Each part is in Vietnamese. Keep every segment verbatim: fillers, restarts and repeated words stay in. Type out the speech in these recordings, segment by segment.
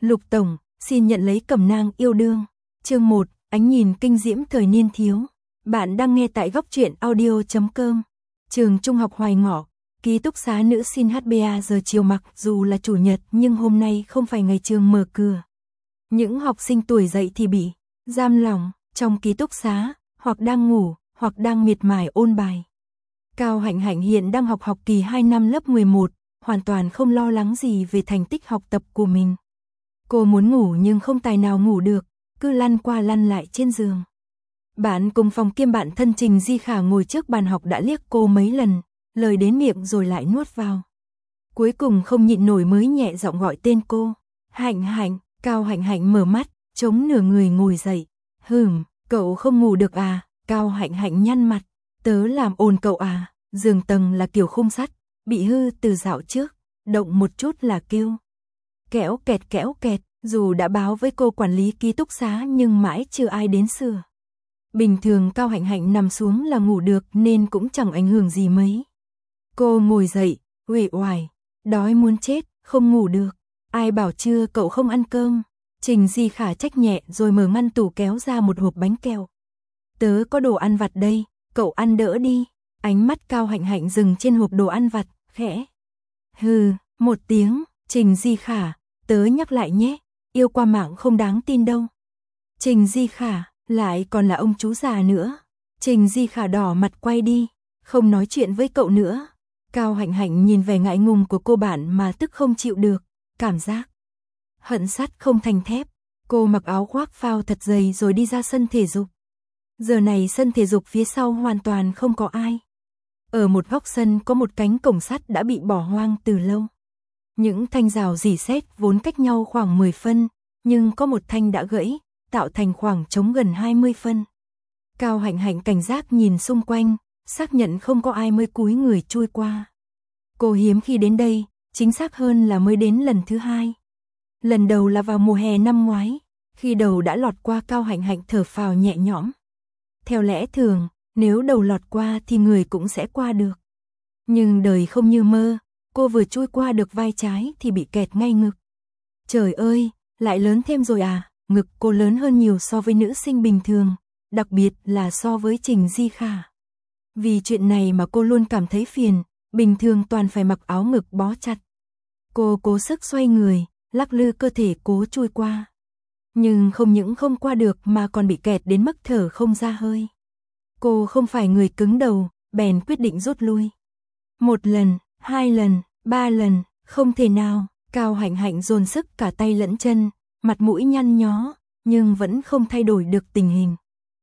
Lục tổng, xin nhận lấy cẩm nang yêu đương. Chương một, ánh nhìn kinh diễm thời niên thiếu. Bạn đang nghe tại góc truyện audio chấm com. Trường Trung học Hoài Ngọ, ký túc xá nữ xin hát ba giờ chiều mặc dù là chủ nhật nhưng hôm nay không phải ngày trường mở cửa. Những học sinh tuổi dậy thì bị giam lỏng trong ký túc xá, hoặc đang ngủ, hoặc đang miệt mài ôn bài. Cao Hạnh Hạnh hiện đang học học kỳ hai năm lớp mười một, hoàn toàn không lo lắng gì về thành tích học tập của mình. Cô muốn ngủ nhưng không tài nào ngủ được, cứ lăn qua lăn lại trên giường. Bạn cùng phòng kiêm bạn thân Trình Di Khả ngồi trước bàn học đã liếc cô mấy lần, lời đến miệng rồi lại nuốt vào. Cuối cùng không nhịn nổi mới nhẹ giọng gọi tên cô. Hạnh Hạnh. Cao Hạnh Hạnh mở mắt, chống nửa người ngồi dậy. Hừm, cậu không ngủ được à? Cao Hạnh Hạnh nhăn mặt. Tớ làm ồn cậu à? Giường tầng là kiểu khung sắt, bị hư từ dạo trước, động một chút là kêu. Kéo kẹt kéo kẹt, dù đã báo với cô quản lý ký túc xá nhưng mãi chưa ai đến sửa. Bình thường Cao Hạnh Hạnh nằm xuống là ngủ được nên cũng chẳng ảnh hưởng gì mấy. Cô ngồi dậy, uể oải, đói muốn chết, không ngủ được. Ai bảo chưa cậu không ăn cơm? Trình Di Khả trách nhẹ rồi mở ngăn tủ kéo ra một hộp bánh kẹo. Tớ có đồ ăn vặt đây, cậu ăn đỡ đi. Ánh mắt Cao Hạnh Hạnh dừng trên hộp đồ ăn vặt, khẽ. Hừ, một tiếng, Trình Di Khả, tớ nhắc lại nhé, yêu qua mạng không đáng tin đâu. Trình Di Khả, lại còn là ông chú già nữa. Trình Di Khả đỏ mặt quay đi, không nói chuyện với cậu nữa. Cao Hạnh Hạnh nhìn vẻ ngại ngùng của cô bạn mà tức không chịu được, cảm giác hận sắt không thành thép. Cô mặc áo khoác phao thật dày rồi đi ra sân thể dục. Giờ này sân thể dục phía sau hoàn toàn không có ai. Ở một góc sân có một cánh cổng sắt đã bị bỏ hoang từ lâu. Những thanh rào rỉ sét vốn cách nhau khoảng mười phân, nhưng có một thanh đã gãy, tạo thành khoảng trống gần hai mươi phân. Cao Hạnh Hạnh cảnh giác nhìn xung quanh, xác nhận không có ai mới cúi người chui qua. Cô hiếm khi đến đây, chính xác hơn là mới đến lần thứ hai. Lần đầu là vào mùa hè năm ngoái, khi đầu đã lọt qua Cao Hạnh Hạnh thở phào nhẹ nhõm. Theo lẽ thường, nếu đầu lọt qua thì người cũng sẽ qua được. Nhưng đời không như mơ, cô vừa chui qua được vai trái thì bị kẹt ngay ngực. Trời ơi, lại lớn thêm rồi à? Ngực cô lớn hơn nhiều so với nữ sinh bình thường, đặc biệt là so với Trình Di Khả. Vì chuyện này mà cô luôn cảm thấy phiền, bình thường toàn phải mặc áo ngực bó chặt. Cô cố sức xoay người, lắc lư cơ thể cố chui qua. Nhưng không những không qua được mà còn bị kẹt đến mức thở không ra hơi. Cô không phải người cứng đầu, bèn quyết định rút lui. Một lần, hai lần, ba lần, không thể nào. Cao Hạnh Hạnh dồn sức cả tay lẫn chân, mặt mũi nhăn nhó, nhưng vẫn không thay đổi được tình hình.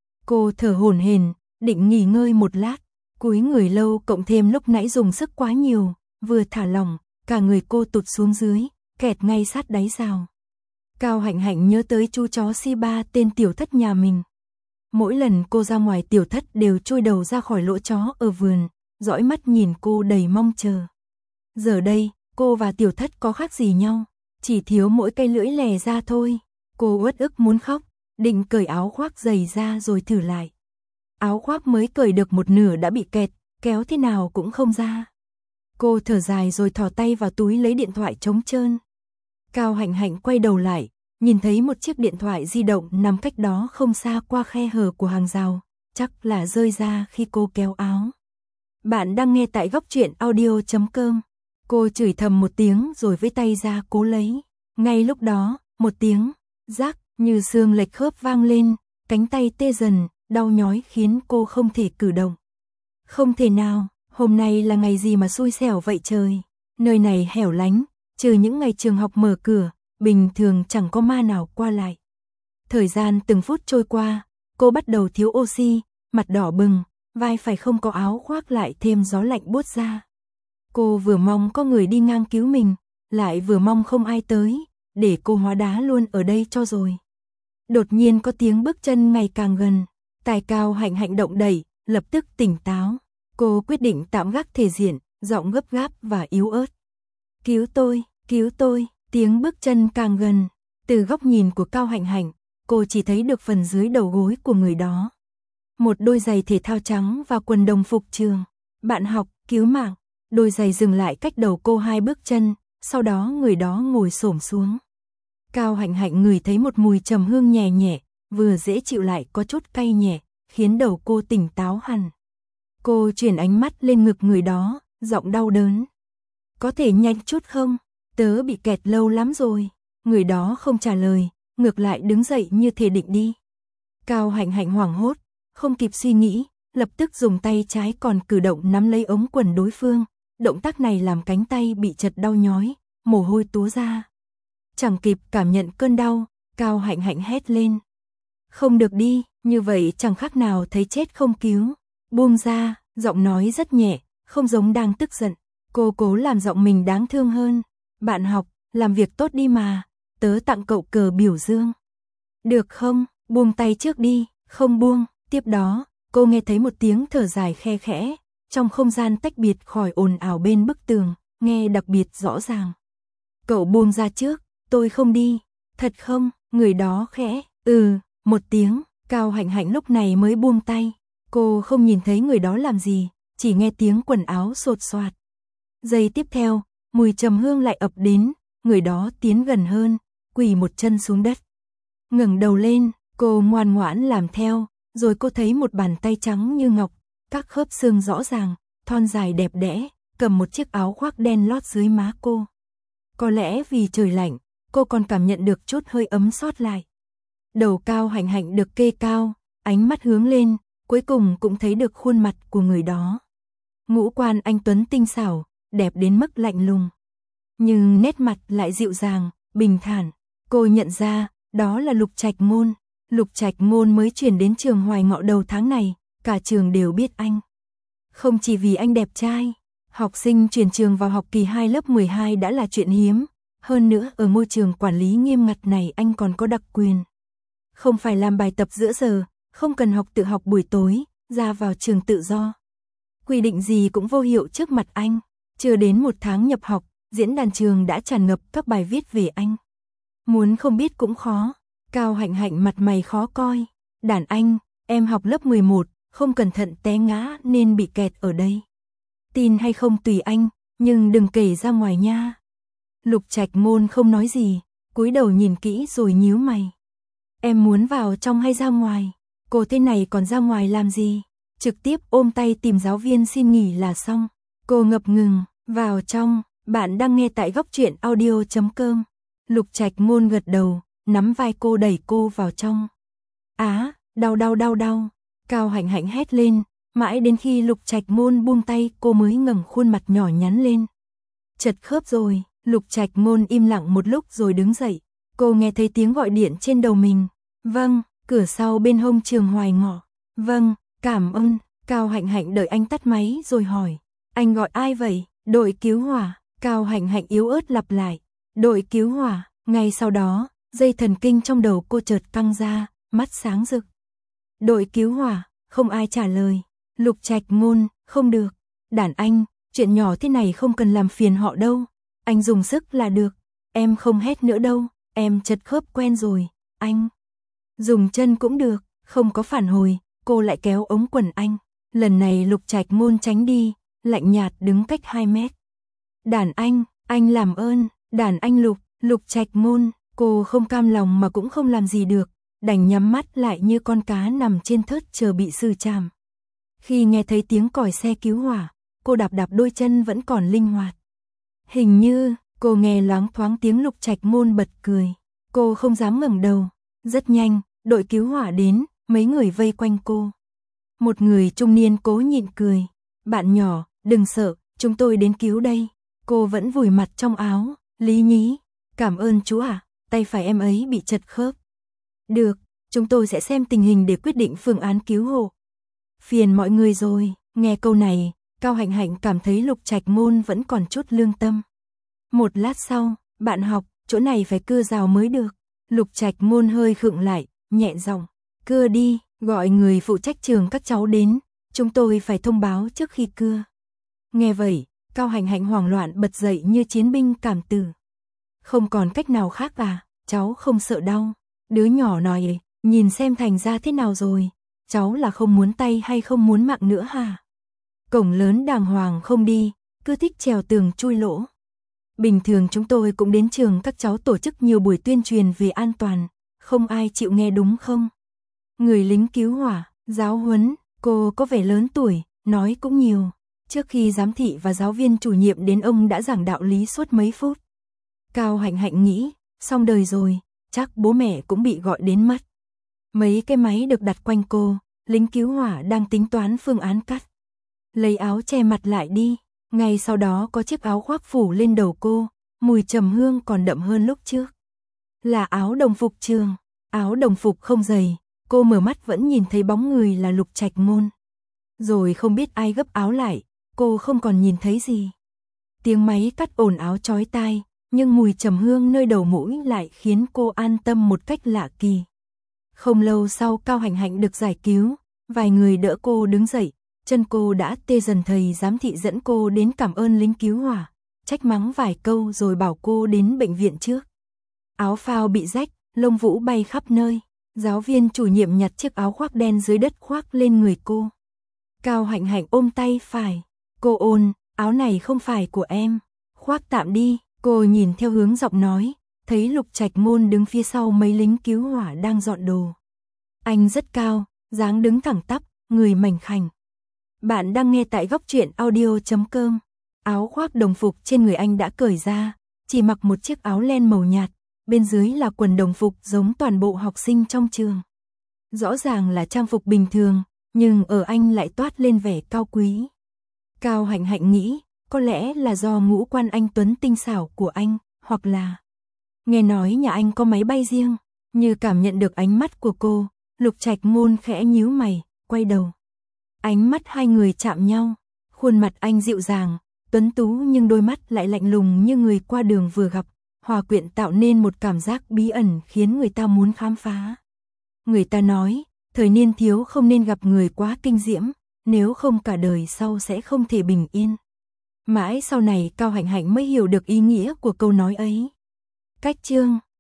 Cô thở hổn hển, định nghỉ ngơi một lát, cúi người lâu cộng thêm lúc nãy dùng sức quá nhiều, vừa thả lỏng, cả người cô tụt xuống dưới, kẹt ngay sát đáy rào. Cao Hạnh Hạnh nhớ tới chú chó Shiba tên Tiểu Thất nhà mình. Mỗi lần cô ra ngoài Tiểu Thất đều chui đầu ra khỏi lỗ chó ở vườn, dõi mắt nhìn cô đầy mong chờ. Giờ đây, cô và Tiểu Thất có khác gì nhau, chỉ thiếu mỗi cây lưỡi lè ra thôi. Cô uất ức muốn khóc, định cởi áo khoác dày ra rồi thử lại. Áo khoác mới cởi được một nửa đã bị kẹt, kéo thế nào cũng không ra. Cô thở dài rồi thò tay vào túi lấy điện thoại trống trơn. Cao Hạnh Hạnh quay đầu lại, nhìn thấy một chiếc điện thoại di động nằm cách đó không xa qua khe hở của hàng rào, chắc là rơi ra khi cô kéo áo. Bạn đang nghe tại góc truyện audio chấm com. Cô chửi thầm một tiếng rồi với tay ra cố lấy. Ngay lúc đó, một tiếng rắc như xương lệch khớp vang lên, cánh tay tê dần, đau nhói khiến cô không thể cử động. Không thể nào, hôm nay là ngày gì mà xui xẻo vậy trời. Nơi này hẻo lánh, trừ những ngày trường học mở cửa, bình thường chẳng có ma nào qua lại. Thời gian từng phút trôi qua, cô bắt đầu thiếu oxy, mặt đỏ bừng, vai phải không có áo khoác lại thêm gió lạnh buốt ra. Cô vừa mong có người đi ngang cứu mình, lại vừa mong không ai tới, để cô hóa đá luôn ở đây cho rồi. Đột nhiên có tiếng bước chân ngày càng gần, tai Cao Hạnh Hạnh động đẩy, lập tức tỉnh táo. Cô quyết định tạm gác thể diện, giọng gấp gáp và yếu ớt. Cứu tôi, cứu tôi, tiếng bước chân càng gần. Từ góc nhìn của Cao Hạnh Hạnh, cô chỉ thấy được phần dưới đầu gối của người đó. Một đôi giày thể thao trắng và quần đồng phục trường. Bạn học, cứu mạng. Đôi giày dừng lại cách đầu cô hai bước chân, sau đó người đó ngồi xổm xuống. Cao Hạnh Hạnh ngửi thấy một mùi trầm hương nhẹ nhẹ, vừa dễ chịu lại có chút cay nhẹ, khiến đầu cô tỉnh táo hẳn. Cô chuyển ánh mắt lên ngực người đó, giọng đau đớn. Có thể nhanh chút không? Tớ bị kẹt lâu lắm rồi. Người đó không trả lời, ngược lại đứng dậy như thể định đi. Cao Hạnh Hạnh hoảng hốt, không kịp suy nghĩ, lập tức dùng tay trái còn cử động nắm lấy ống quần đối phương. Động tác này làm cánh tay bị chật đau nhói, mồ hôi túa ra. Chẳng kịp cảm nhận cơn đau, Cao Hạnh Hạnh hét lên. Không được đi, như vậy chẳng khác nào thấy chết không cứu. Buông ra, giọng nói rất nhẹ, không giống đang tức giận. Cô cố làm giọng mình đáng thương hơn. Bạn học, làm việc tốt đi mà, tớ tặng cậu cờ biểu dương. Được không, buông tay trước đi, không buông. Tiếp đó, cô nghe thấy một tiếng thở dài khe khẽ, trong không gian tách biệt khỏi ồn ào bên bức tường, nghe đặc biệt rõ ràng. Cậu buông ra trước, tôi không đi. Thật không? Người đó khẽ, ừ, một tiếng. Cao Hạnh Hạnh lúc này mới buông tay. Cô không nhìn thấy người đó làm gì, chỉ nghe tiếng quần áo xột xoạt. Giây tiếp theo, mùi trầm hương lại ập đến, người đó tiến gần hơn, quỳ một chân xuống đất. Ngẩng đầu lên, cô ngoan ngoãn làm theo, rồi cô thấy một bàn tay trắng như ngọc, các khớp xương rõ ràng, thon dài đẹp đẽ, cầm một chiếc áo khoác đen lót dưới má cô. Có lẽ vì trời lạnh, cô còn cảm nhận được chút hơi ấm sót lại. Đầu Cao Hạnh Hạnh được kê cao, ánh mắt hướng lên, cuối cùng cũng thấy được khuôn mặt của người đó. Ngũ quan anh tuấn tinh xảo, đẹp đến mức lạnh lùng. Nhưng nét mặt lại dịu dàng, bình thản. Cô nhận ra, đó là Lục Trạch Ngôn. Lục Trạch Ngôn mới chuyển đến trường Hoài Ngọ đầu tháng này, cả trường đều biết anh. Không chỉ vì anh đẹp trai, học sinh chuyển trường vào học kỳ hai lớp mười hai đã là chuyện hiếm. Hơn nữa ở môi trường quản lý nghiêm ngặt này anh còn có đặc quyền. Không phải làm bài tập giữa giờ, không cần học tự học buổi tối, ra vào trường tự do. Quy định gì cũng vô hiệu trước mặt anh. Chưa đến một tháng nhập học, diễn đàn trường đã tràn ngập các bài viết về anh. Muốn không biết cũng khó. Cao Hạnh Hạnh mặt mày khó coi. Đàn anh, em học lớp mười một, không cẩn thận té ngã nên bị kẹt ở đây. Tin hay không tùy anh, nhưng đừng kể ra ngoài nha. Lục Trạch Ngôn không nói gì, cúi đầu nhìn kỹ rồi nhíu mày. Em muốn vào trong hay ra ngoài? Cô thế này còn ra ngoài làm gì? Trực tiếp ôm tay tìm giáo viên xin nghỉ là xong. Cô ngập ngừng, vào trong. Bạn đang nghe tại góc truyện audio chấm com. Lục Trạch Ngôn gật đầu, nắm vai cô đẩy cô vào trong. Á, đau đau đau đau. Cao Hạnh Hạnh hét lên, mãi đến khi Lục Trạch Ngôn buông tay cô mới ngẩng khuôn mặt nhỏ nhắn lên. Chật khớp rồi. Lục Trạch Ngôn im lặng một lúc rồi đứng dậy. Cô nghe thấy tiếng gọi điện trên đầu mình. Vâng, cửa sau bên hông trường Hoài Ngọ. Vâng, cảm ơn. Cao Hạnh Hạnh đợi anh tắt máy rồi hỏi. Anh gọi ai vậy? Đội cứu hỏa. Cao Hạnh Hạnh yếu ớt lặp lại. Đội cứu hỏa. Ngay sau đó, dây thần kinh trong đầu cô chợt căng ra, mắt sáng rực. Đội cứu hỏa, không ai trả lời. Lục Trạch Ngôn, không được. Đàn anh, chuyện nhỏ thế này không cần làm phiền họ đâu. Anh dùng sức là được. Em không hét nữa đâu, em chật khớp quen rồi. Anh dùng chân cũng được. Không có phản hồi, cô lại kéo ống quần anh. Lần này Lục Trạch Ngôn tránh đi, lạnh nhạt đứng cách hai mét. Đàn anh, anh làm ơn. Đàn anh Lục, Lục Trạch Ngôn. Cô không cam lòng mà cũng không làm gì được, đành nhắm mắt lại như con cá nằm trên thớt chờ bị xử trảm. Khi nghe thấy tiếng còi xe cứu hỏa, cô đạp đạp đôi chân vẫn còn linh hoạt. Hình như, cô nghe loáng thoáng tiếng Lục Trạch Ngôn bật cười. Cô không dám ngẩng đầu. Rất nhanh, đội cứu hỏa đến, mấy người vây quanh cô. Một người trung niên cố nhịn cười. Bạn nhỏ, đừng sợ, chúng tôi đến cứu đây. Cô vẫn vùi mặt trong áo. Lý nhí, cảm ơn chú ạ, à, tay phải em ấy bị chật khớp. Được, chúng tôi sẽ xem tình hình để quyết định phương án cứu hộ. Phiền mọi người rồi. Nghe câu này, Cao Hạnh Hạnh cảm thấy Lục Trạch Ngôn vẫn còn chút lương tâm. Một lát sau, bạn học, chỗ này phải cưa rào mới được. Lục Trạch Ngôn hơi khựng lại, nhẹ giọng, cưa đi, gọi người phụ trách trường các cháu đến, chúng tôi phải thông báo trước khi cưa. Nghe vậy, Cao Hạnh Hạnh hoảng loạn bật dậy như chiến binh cảm tử. Không còn cách nào khác à, cháu không sợ đau. Đứa nhỏ nói ấy, nhìn xem thành ra thế nào rồi, cháu là không muốn tay hay không muốn mạng nữa hả? Cổng lớn đàng hoàng không đi, cứ thích trèo tường chui lỗ. Bình thường chúng tôi cũng đến trường các cháu tổ chức nhiều buổi tuyên truyền về an toàn, không ai chịu nghe đúng không? Người lính cứu hỏa, giáo huấn, cô có vẻ lớn tuổi, nói cũng nhiều. Trước khi giám thị và giáo viên chủ nhiệm đến ông đã giảng đạo lý suốt mấy phút. Cao Hạnh Hạnh nghĩ, xong đời rồi, chắc bố mẹ cũng bị gọi đến mất. Mấy cái máy được đặt quanh cô, lính cứu hỏa đang tính toán phương án cắt. Lấy áo che mặt lại đi, ngay sau đó có chiếc áo khoác phủ lên đầu cô, mùi trầm hương còn đậm hơn lúc trước. Là áo đồng phục trường, áo đồng phục không dày, cô mở mắt vẫn nhìn thấy bóng người là Lục Trạch Môn. Rồi không biết ai gấp áo lại, cô không còn nhìn thấy gì. Tiếng máy cắt ồn áo chói tai, nhưng mùi trầm hương nơi đầu mũi lại khiến cô an tâm một cách lạ kỳ. Không lâu sau Cao Hạnh Hạnh được giải cứu, vài người đỡ cô đứng dậy, chân cô đã tê dần. Thầy giám thị dẫn cô đến cảm ơn lính cứu hỏa, trách mắng vài câu rồi bảo cô đến bệnh viện trước. Áo phao bị rách, lông vũ bay khắp nơi, giáo viên chủ nhiệm nhặt chiếc áo khoác đen dưới đất khoác lên người cô. Cao Hạnh Hạnh ôm tay phải, cô ôn, áo này không phải của em, khoác tạm đi. Cô nhìn theo hướng giọng nói, thấy Lục Trạch Môn đứng phía sau mấy lính cứu hỏa đang dọn đồ. Anh rất cao, dáng đứng thẳng tắp, người mảnh khảnh. Bạn đang nghe tại góc truyện audio chấm com. Áo khoác đồng phục trên người anh đã cởi ra, chỉ mặc một chiếc áo len màu nhạt, bên dưới là quần đồng phục giống toàn bộ học sinh trong trường. Rõ ràng là trang phục bình thường, nhưng ở anh lại toát lên vẻ cao quý. Cao Hạnh Hạnh nghĩ, có lẽ là do ngũ quan anh tuấn tinh xảo của anh, hoặc là nghe nói nhà anh có máy bay riêng. Như cảm nhận được ánh mắt của cô, Lục Trạch Môn khẽ nhíu mày, quay đầu. Ánh mắt hai người chạm nhau, khuôn mặt anh dịu dàng, tuấn tú nhưng đôi mắt lại lạnh lùng như người qua đường vừa gặp, hòa quyện tạo nên một cảm giác bí ẩn khiến người ta muốn khám phá. Người ta nói, thời niên thiếu không nên gặp người quá kinh diễm, nếu không cả đời sau sẽ không thể bình yên. Mãi sau này Cao Hạnh Hạnh mới hiểu được ý nghĩa của câu nói ấy. Cách chương